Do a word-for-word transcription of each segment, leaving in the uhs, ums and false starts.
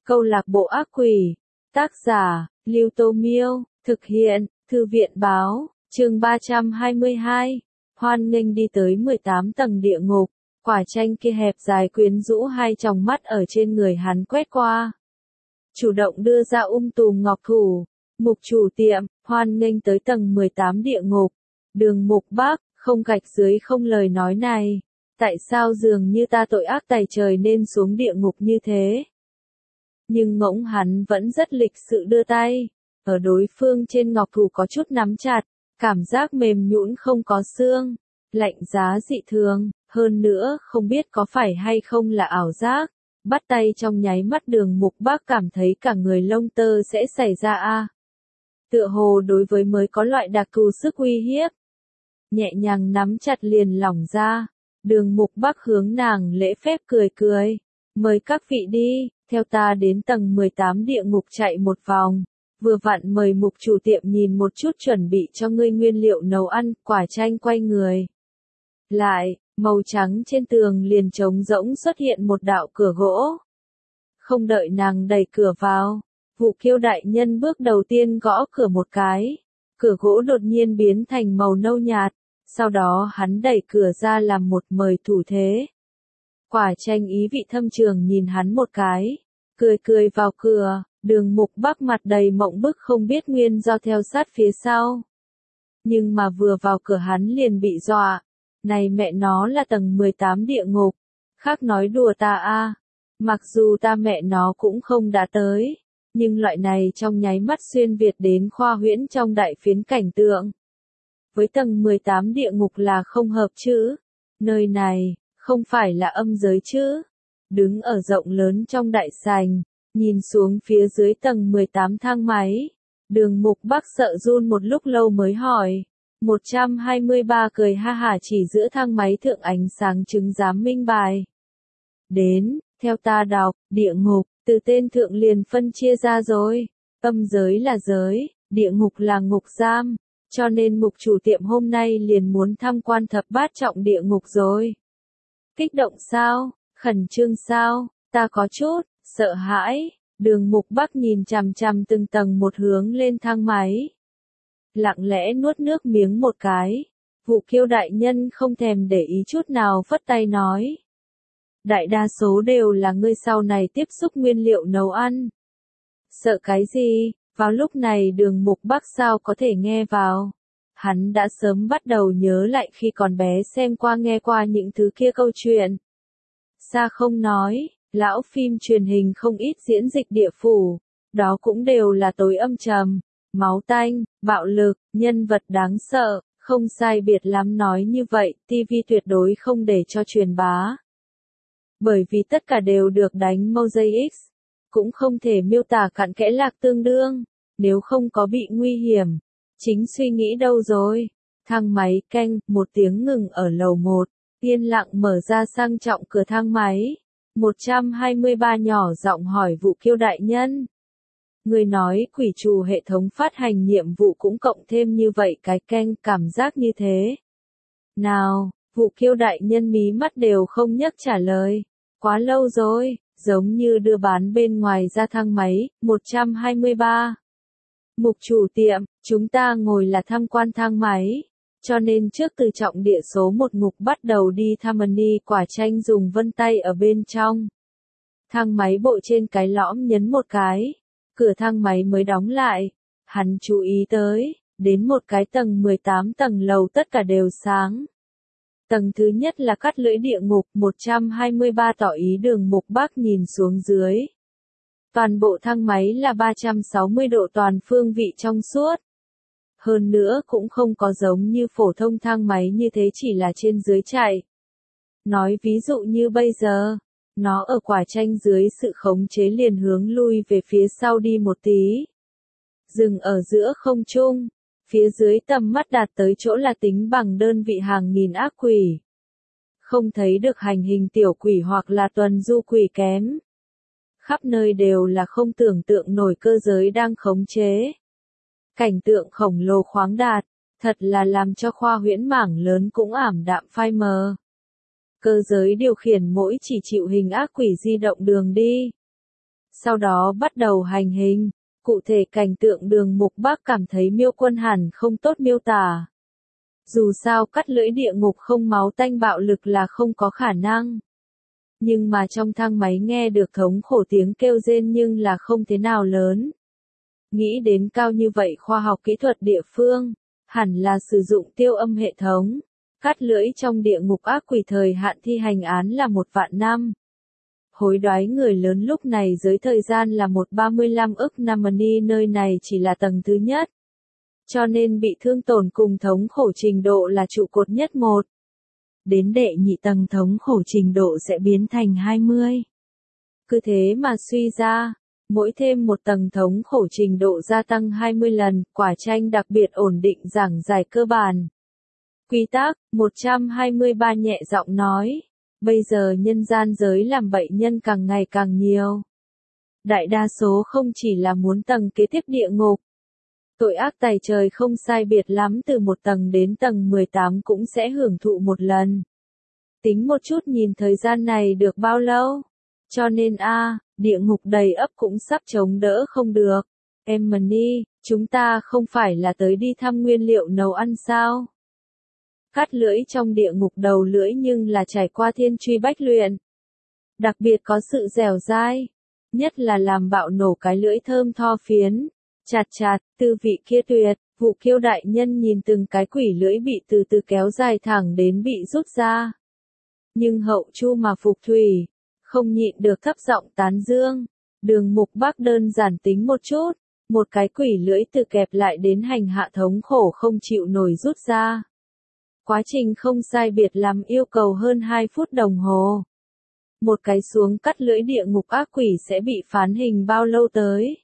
Câu lạc bộ ác quỷ. Tác giả, Lưu Tô Miêu. Thực hiện, Thư viện Báo. Chương ba trăm hai mươi hai. Hoan nghênh đi tới mười tám tầng địa ngục. Quả tranh kia hẹp dài quyến rũ, hai tròng mắt ở trên người hắn quét qua. Chủ động đưa ra um tùm ngọc thủ. Mục chủ tiệm, hoan nghênh tới tầng mười tám địa ngục. Đường Mục Bác, không gạch dưới không lời nói này. Tại sao dường như ta tội ác tày trời nên xuống địa ngục như thế? Nhưng ngỗng hắn vẫn rất lịch sự đưa tay. Ở đối phương trên ngọc thủ có chút nắm chặt. Cảm giác mềm nhũn không có xương. Lạnh giá dị thường. Hơn nữa, không biết có phải hay không là ảo giác. Bắt tay trong nháy mắt Đường Mục Bác cảm thấy cả người lông tơ sẽ xảy ra a. Tựa hồ đối với mới có loại đặc thù sức uy hiếp. Nhẹ nhàng nắm chặt liền lỏng ra. Đường Mục Bác hướng nàng lễ phép cười cười. Mời các vị đi, theo ta đến tầng mười tám địa ngục chạy một vòng. Vừa vặn mời mục chủ tiệm nhìn một chút chuẩn bị cho ngươi nguyên liệu nấu ăn. Quả tranh quay người lại, màu trắng trên tường liền trống rỗng xuất hiện một đạo cửa gỗ. Không đợi nàng đẩy cửa vào, Vụ Kiêu đại nhân bước đầu tiên gõ cửa một cái. Cửa gỗ đột nhiên biến thành màu nâu nhạt, sau đó hắn đẩy cửa ra làm một mời thủ thế. Quả tranh ý vị thâm trường nhìn hắn một cái, cười cười vào cửa. Đường Mục Bác mặt đầy mộng bức không biết nguyên do theo sát phía sau. Nhưng mà vừa vào cửa hắn liền bị dọa. Này mẹ nó là tầng mười tám địa ngục. Khác nói đùa ta a. Mặc dù ta mẹ nó cũng không đã tới. Nhưng loại này trong nháy mắt xuyên Việt đến khoa huyễn trong đại phiến cảnh tượng. Với tầng mười tám địa ngục là không hợp chứ. Nơi này, không phải là âm giới chứ. Đứng ở rộng lớn trong đại sảnh. Nhìn xuống phía dưới tầng mười tám thang máy. Đường Mục Bác sợ run một lúc lâu mới hỏi. một trăm hai mươi ba cười ha hả chỉ giữa thang máy thượng ánh sáng chứng giám minh bài. Đến, theo ta đọc, địa ngục, từ tên thượng liền phân chia ra rồi. Âm giới là giới, địa ngục là ngục giam. Cho nên mục chủ tiệm hôm nay liền muốn tham quan thập bát trọng địa ngục rồi. Kích động sao? Khẩn trương sao? Ta có chút sợ hãi. Đường Mục Bác nhìn chằm chằm từng tầng một hướng lên thang máy. Lặng lẽ nuốt nước miếng một cái. Vụ Kiêu đại nhân không thèm để ý chút nào phất tay nói. Đại đa số đều là ngươi sau này tiếp xúc nguyên liệu nấu ăn. Sợ cái gì? Vào lúc này Đường Mục Bác sao có thể nghe vào. Hắn đã sớm bắt đầu nhớ lại khi còn bé xem qua nghe qua những thứ kia câu chuyện. Xa không nói. Lão phim truyền hình không ít diễn dịch địa phủ, đó cũng đều là tối âm trầm, máu tanh, bạo lực, nhân vật đáng sợ, không sai biệt lắm nói như vậy, ti vi tuyệt đối không để cho truyền bá. Bởi vì tất cả đều được đánh mosaic, cũng không thể miêu tả cặn kẽ lạc tương đương, nếu không có bị nguy hiểm. Chính suy nghĩ đâu rồi? Thang máy canh, một tiếng ngừng ở lầu một, yên lặng mở ra sang trọng cửa thang máy. một trăm hai mươi ba nhỏ giọng hỏi Vụ Kiêu đại nhân. Người nói quỷ trù hệ thống phát hành nhiệm vụ cũng cộng thêm như vậy cái canh cảm giác như thế. Nào, Vụ Kiêu đại nhân mí mắt đều không nhấc trả lời. Quá lâu rồi, giống như đưa bán bên ngoài ra thang máy, một trăm hai mươi ba. Mục chủ tiệm, chúng ta ngồi là tham quan thang máy. Cho nên trước từ trọng địa số một ngục bắt đầu đi thăm Mani quả tranh dùng vân tay ở bên trong. Thang máy bộ trên cái lõm nhấn một cái. Cửa thang máy mới đóng lại. Hắn chú ý tới, đến một cái tầng mười tám tầng lầu tất cả đều sáng. Tầng thứ nhất là cắt lưỡi địa ngục, một trăm hai mươi ba tỏ ý Đường Mục Bác nhìn xuống dưới. Toàn bộ thang máy là ba trăm sáu mươi độ toàn phương vị trong suốt. Hơn nữa cũng không có giống như phổ thông thang máy như thế chỉ là trên dưới chạy. Nói ví dụ như bây giờ, nó ở quả tranh dưới sự khống chế liền hướng lui về phía sau đi một tí. Dừng ở giữa không trung, phía dưới tầm mắt đạt tới chỗ là tính bằng đơn vị hàng nghìn ác quỷ. Không thấy được hành hình tiểu quỷ hoặc là tuần du quỷ kém. Khắp nơi đều là không tưởng tượng nổi cơ giới đang khống chế. Cảnh tượng khổng lồ khoáng đạt, thật là làm cho khoa huyễn mảng lớn cũng ảm đạm phai mờ. Cơ giới điều khiển mỗi chỉ chịu hình ác quỷ di động đường đi. sau đó bắt đầu hành hình. Cụ thể cảnh tượng Đường Mục Bác cảm thấy Miêu Quân hẳn không tốt miêu tả. Dù sao cắt lưỡi địa ngục không máu tanh bạo lực là không có khả năng. Nhưng mà trong thang máy nghe được thống khổ tiếng kêu rên nhưng là không thế nào lớn. Nghĩ đến cao như vậy khoa học kỹ thuật địa phương, hẳn là sử dụng tiêu âm hệ thống. Cắt lưỡi trong địa ngục ác quỷ thời hạn thi hành án là một vạn năm. Hối đoái người lớn lúc này dưới thời gian là một trăm ba mươi lăm ức năm money, nơi này chỉ là tầng thứ nhất. Cho nên bị thương tổn cùng thống khổ trình độ là trụ cột nhất một. Đến đệ nhị tầng thống khổ trình độ sẽ biến thành hai mươi. Cứ thế mà suy ra, mỗi thêm một tầng thống khổ trình độ gia tăng hai mươi lần, quả tranh đặc biệt ổn định giảng giải cơ bản. Quy tắc, một trăm hai mươi ba nhẹ giọng nói, bây giờ nhân gian giới làm bệnh nhân càng ngày càng nhiều. Đại đa số không chỉ là muốn tầng kế tiếp địa ngục. Tội ác tày trời không sai biệt lắm từ một tầng đến tầng mười tám cũng sẽ hưởng thụ một lần. Tính một chút nhìn thời gian này được bao lâu. Cho nên a địa ngục đầy ấp cũng sắp chống đỡ không được. Em Money, chúng ta không phải là tới đi thăm nguyên liệu nấu ăn sao? Cắt lưỡi trong địa ngục đầu lưỡi nhưng là trải qua thiên truy bách luyện. Đặc biệt có sự dẻo dai. Nhất là làm bạo nổ cái lưỡi thơm tho phiến. Chạt chạt, tư vị kia tuyệt, Vụ Kiêu đại nhân nhìn từng cái quỷ lưỡi bị từ từ kéo dài thẳng đến bị rút ra. Nhưng hậu chu mà phục thủy, không nhịn được thấp giọng tán dương. Đường Mục Bác đơn giản tính một chút, một cái quỷ lưỡi từ kẹp lại đến hành hạ thống khổ không chịu nổi rút ra. Quá trình không sai biệt lắm yêu cầu hơn hai phút đồng hồ. Một cái xuống cắt lưỡi địa ngục ác quỷ sẽ bị phán hình bao lâu tới?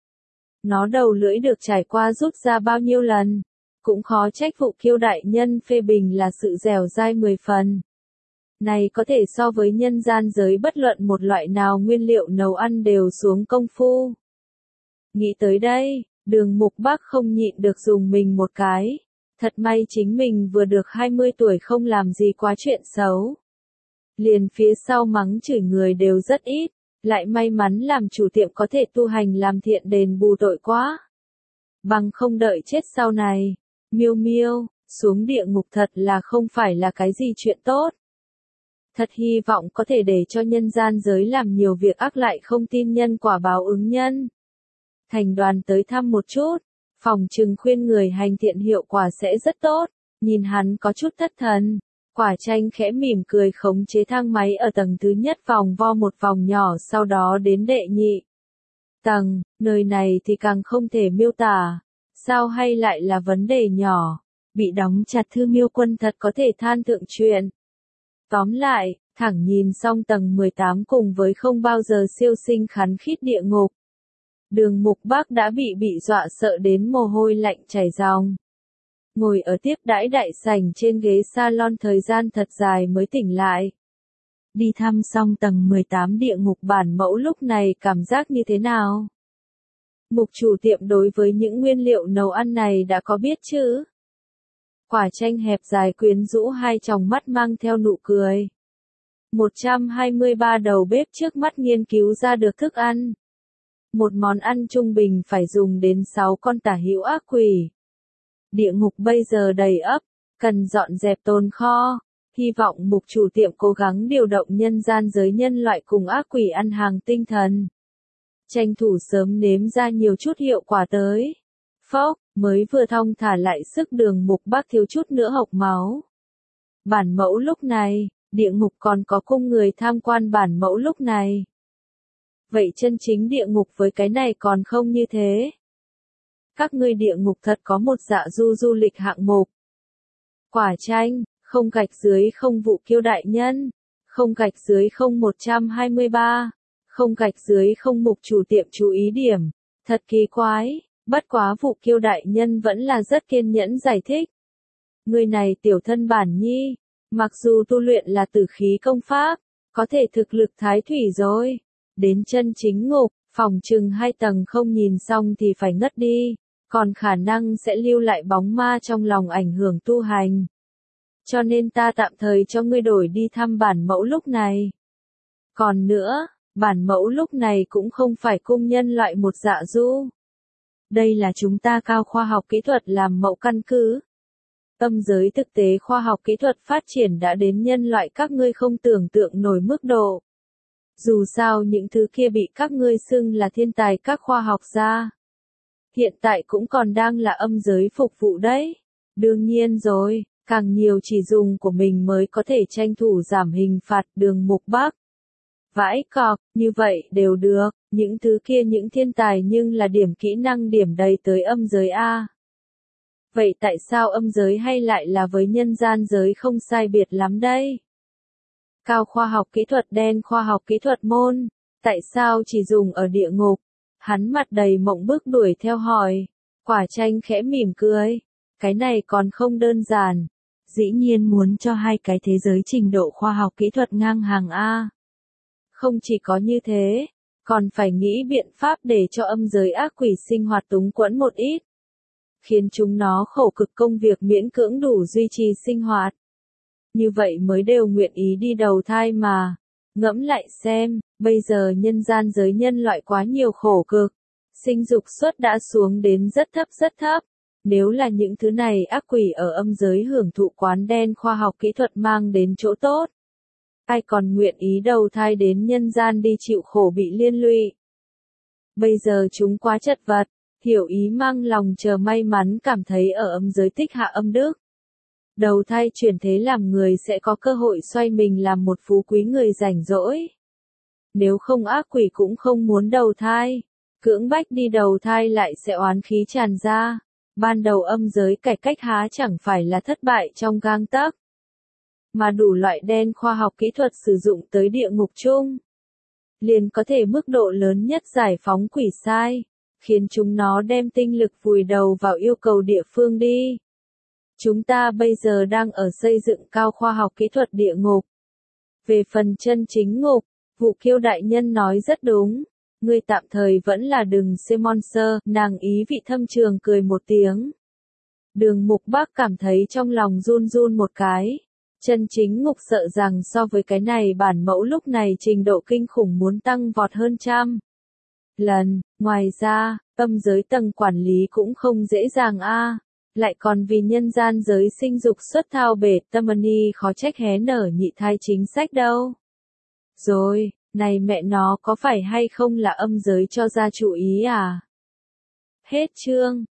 Nó đầu lưỡi được trải qua rút ra bao nhiêu lần? Cũng khó trách Vụ Kiêu đại nhân phê bình là sự dẻo dai mười phần. Này có thể so với nhân gian giới bất luận một loại nào nguyên liệu nấu ăn đều xuống công phu. Nghĩ tới đây, Đường Mục Bác không nhịn được dùng mình một cái. Thật may chính mình vừa được hai mươi tuổi không làm gì quá chuyện xấu. Liền phía sau mắng chửi người đều rất ít, lại may mắn làm chủ tiệm có thể tu hành làm thiện đền bù tội quá. Bằng không đợi chết sau này, Miêu Miêu, xuống địa ngục thật là không phải là cái gì chuyện tốt. Thật hy vọng có thể để cho nhân gian giới làm nhiều việc ác lại không tin nhân quả báo ứng nhân. Thành đoàn tới thăm một chút, phòng trừng khuyên người hành thiện hiệu quả sẽ rất tốt, nhìn hắn có chút thất thần. Quả tranh khẽ mỉm cười khống chế thang máy ở tầng thứ nhất vòng vo một vòng nhỏ sau đó đến đệ nhị tầng, nơi này thì càng không thể miêu tả. Sao hay lại là vấn đề nhỏ, bị đóng chặt Thư Miêu Quân thật có thể than thượng chuyện. Tóm lại, thẳng nhìn xong tầng mười tám cùng với không bao giờ siêu sinh khắn khít địa ngục. Đường Mục Bác đã bị bị dọa sợ đến mồ hôi lạnh chảy ròng. Ngồi ở tiếp đãi đại sảnh trên ghế salon thời gian thật dài mới tỉnh lại. Đi thăm xong tầng mười tám địa ngục bản mẫu lúc này cảm giác như thế nào? Mục chủ tiệm đối với những nguyên liệu nấu ăn này đã có biết chứ? Quả tranh hẹp dài quyến rũ hai tròng mắt mang theo nụ cười. một trăm hai mươi ba đầu bếp trước mắt nghiên cứu ra được thức ăn. Một món ăn trung bình phải dùng đến sáu con tả hữu ác quỷ. Địa ngục bây giờ đầy ắp, cần dọn dẹp tồn kho. Hy vọng mục chủ tiệm cố gắng điều động nhân gian giới nhân loại cùng ác quỷ ăn hàng tinh thần. Tranh thủ sớm nếm ra nhiều chút hiệu quả tới. Phốc, mới vừa thong thả lại sức Đường Mục Bác thiếu chút nữa hộc máu. Bản mẫu lúc này, địa ngục còn có cung người tham quan bản mẫu lúc này. Vậy chân chính địa ngục với cái này còn không như thế. Các ngươi địa ngục thật có một dạ du du lịch hạng mục. Quả tranh, không gạch dưới không Vụ Kiêu đại nhân, không gạch dưới không một trăm hai mươi ba, không gạch dưới không mục chủ tiệm chú ý điểm. Thật kỳ quái, bất quá Vụ Kiêu đại nhân vẫn là rất kiên nhẫn giải thích. Người này tiểu thân bản nhi, mặc dù tu luyện là tử khí công pháp, có thể thực lực thái thủy rồi. Đến chân chính ngục, phòng chừng hai tầng không nhìn xong thì phải ngất đi, còn khả năng sẽ lưu lại bóng ma trong lòng ảnh hưởng tu hành. Cho nên ta tạm thời cho ngươi đổi đi thăm bản mẫu lúc này. Còn nữa, Bản mẫu lúc này cũng không phải cung nhân loại một dạ du. Đây là chúng ta cao khoa học kỹ thuật làm mẫu căn cứ. Âm giới thực tế khoa học kỹ thuật phát triển đã đến nhân loại các ngươi không tưởng tượng nổi mức độ. Dù sao những thứ kia bị các ngươi xưng là thiên tài các khoa học gia. Hiện tại cũng còn đang là âm giới phục vụ đấy. Đương nhiên rồi, càng nhiều chỉ dùng của mình mới có thể tranh thủ giảm hình phạt Đường Mục Bắc. Vãi cọc, như vậy đều được, những thứ kia những thiên tài nhưng là điểm kỹ năng điểm đầy tới âm giới A. Vậy tại sao âm giới hay lại là với nhân gian giới không sai biệt lắm đây? Cao khoa học kỹ thuật đen khoa học kỹ thuật môn, tại sao chỉ dùng ở địa ngục? Hắn mặt đầy mộng bức đuổi theo hỏi. Quả Chanh khẽ mỉm cười. Cái này còn không đơn giản. Dĩ nhiên muốn cho hai cái thế giới trình độ khoa học kỹ thuật ngang hàng A. Không chỉ có như thế, còn phải nghĩ biện pháp để cho âm giới ác quỷ sinh hoạt túng quẫn một ít. Khiến chúng nó khổ cực công việc miễn cưỡng đủ duy trì sinh hoạt. Như vậy mới đều nguyện ý đi đầu thai mà. Ngẫm lại xem, bây giờ nhân gian giới nhân loại quá nhiều khổ cực. Sinh dục suất đã xuống đến rất thấp rất thấp. Nếu là những thứ này ác quỷ ở âm giới hưởng thụ quán đen khoa học kỹ thuật mang đến chỗ tốt. Ai còn nguyện ý đầu thai đến nhân gian đi chịu khổ bị liên lụy. Bây giờ chúng quá chật vật, hiểu ý mang lòng chờ may mắn cảm thấy ở âm giới tích hạ âm đức. Đầu thai chuyển thế làm người sẽ có cơ hội xoay mình làm một phú quý người rảnh rỗi. Nếu không ác quỷ cũng không muốn đầu thai. Cưỡng bách đi đầu thai lại sẽ oán khí tràn ra. Ban đầu âm giới cải cách há chẳng phải là thất bại trong gang tấc. Mà đủ loại đen khoa học kỹ thuật sử dụng tới địa ngục chung. Liền có thể mức độ lớn nhất giải phóng quỷ sai. Khiến chúng nó đem tinh lực vùi đầu vào yêu cầu địa phương đi. Chúng ta bây giờ đang ở xây dựng cao khoa học kỹ thuật địa ngục. Về phần chân chính ngục, Vụ Kiêu đại nhân nói rất đúng. Ngươi tạm thời vẫn là đừng xem monster, nàng ý vị thâm trường cười một tiếng. Đường Mục Bắc cảm thấy trong lòng run run một cái. Chân chính ngục sợ rằng so với cái này bản mẫu lúc này trình độ kinh khủng muốn tăng vọt hơn trăm lần. Ngoài ra, âm giới tầng quản lý cũng không dễ dàng a. Lại còn vì nhân gian giới sinh dục xuất thao bể tâm ni khó trách hé nở nhị thai chính sách đâu. Rồi, này mẹ nó có phải hay không là âm giới cho ra chủ ý à? Hết chương.